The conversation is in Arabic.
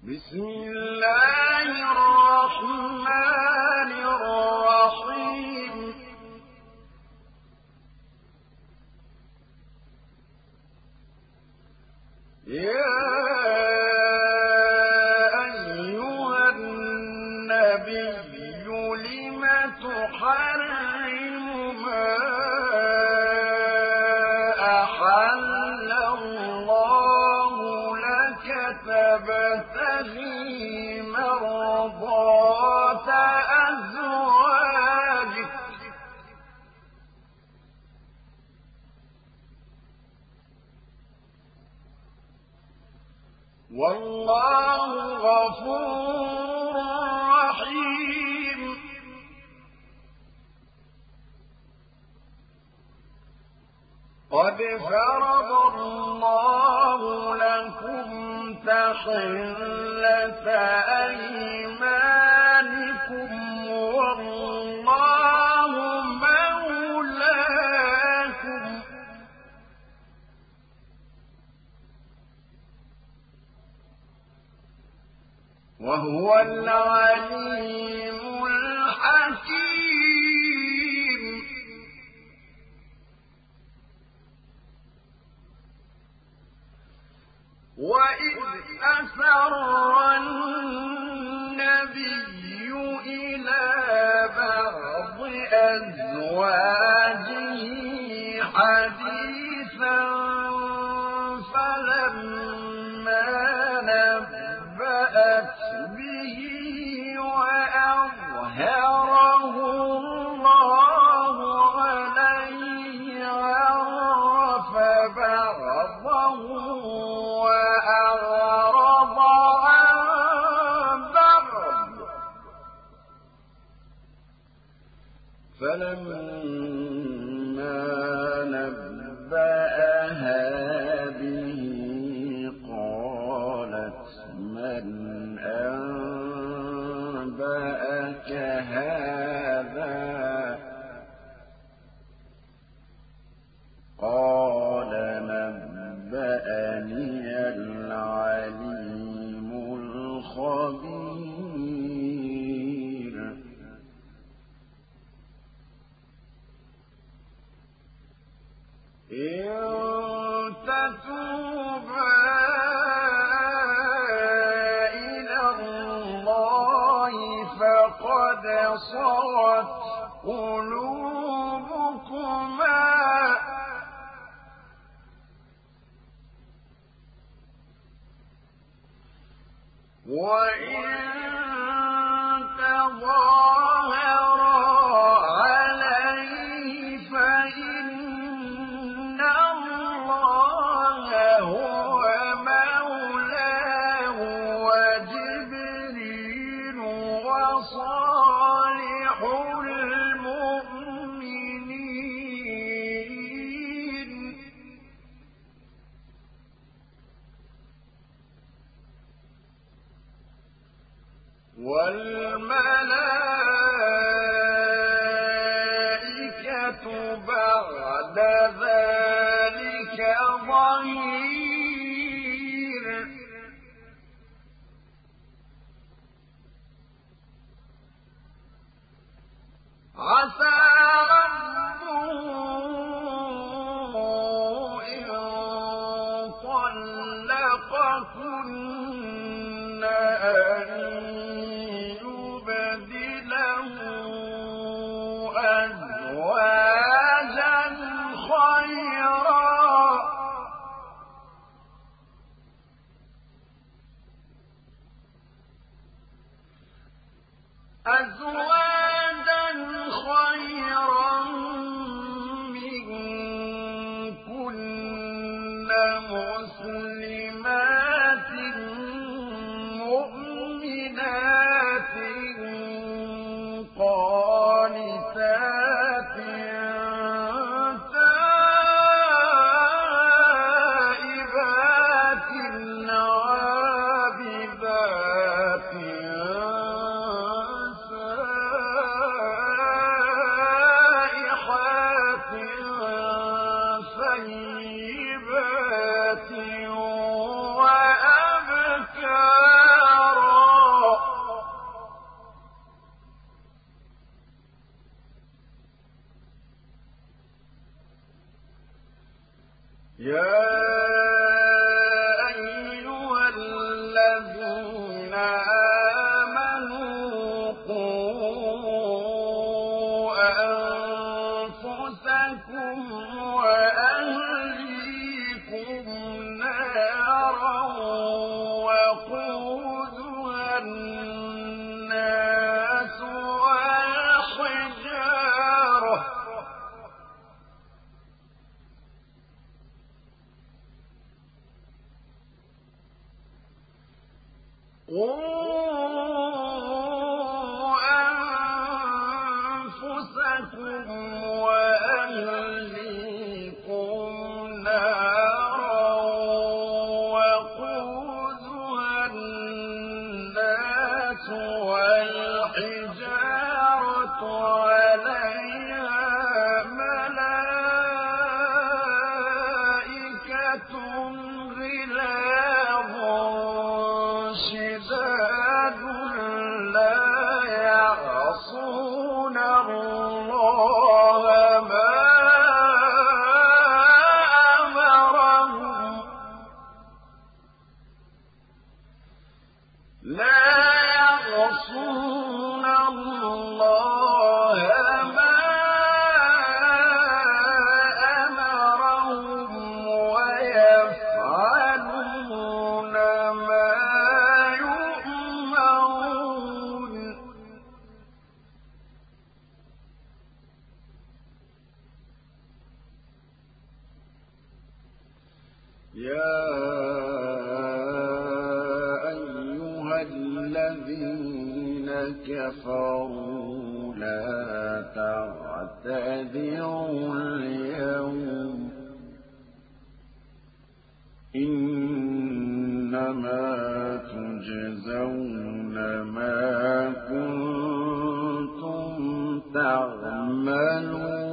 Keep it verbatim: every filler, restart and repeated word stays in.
بسم الله الرحمن الرحيم يا أيها النبي لم تحرم ما أحل الله لك تبتغي مرضات أزواجك والله غفور رحيم قد فرض الله لكم تحلة أيمانكم والله مولاكم وهو العليم الحكيم وإذ أسر النبي إلى بعض أزواجه حديثا فلما نبأت به وأظهره الله عليه عرف بعضه وأعرض عن بعض فلما نبأها به قالت من أنبأك هذا قال نبأني العليم الخبير إن تتوبا إلى الله فقد صغت قلوبكما وإن تظاهرا عليه فإن الله هو مولاه وجبريل وصالح المؤمنين والملائكة بعد ذلك ظهير عسى ربه إن طلقكن أن يبدله أزواجا خيرا أزواجا خيرا منكن مسلمات مؤمنات قانتات تائبات عابدات قُوا أَنفُسَكُمْ وَأَهْلِيكُمْ نَارًا وَقُودُهَا النَّاسُ وَالْحِجَارَةُ عَلَيْهَا مَلَائِكَةٌ غِلَاظٌ شِدَادٌ لَّا يَعْصُونَ اللَّهَ مَا أَمَرَهُمْ لا يعصون الله ما أمرهم ويفعلون ما يؤمرون يا الذين كفروا لا تعتذروا اليوم إنما تجزون ما كنتم تعملون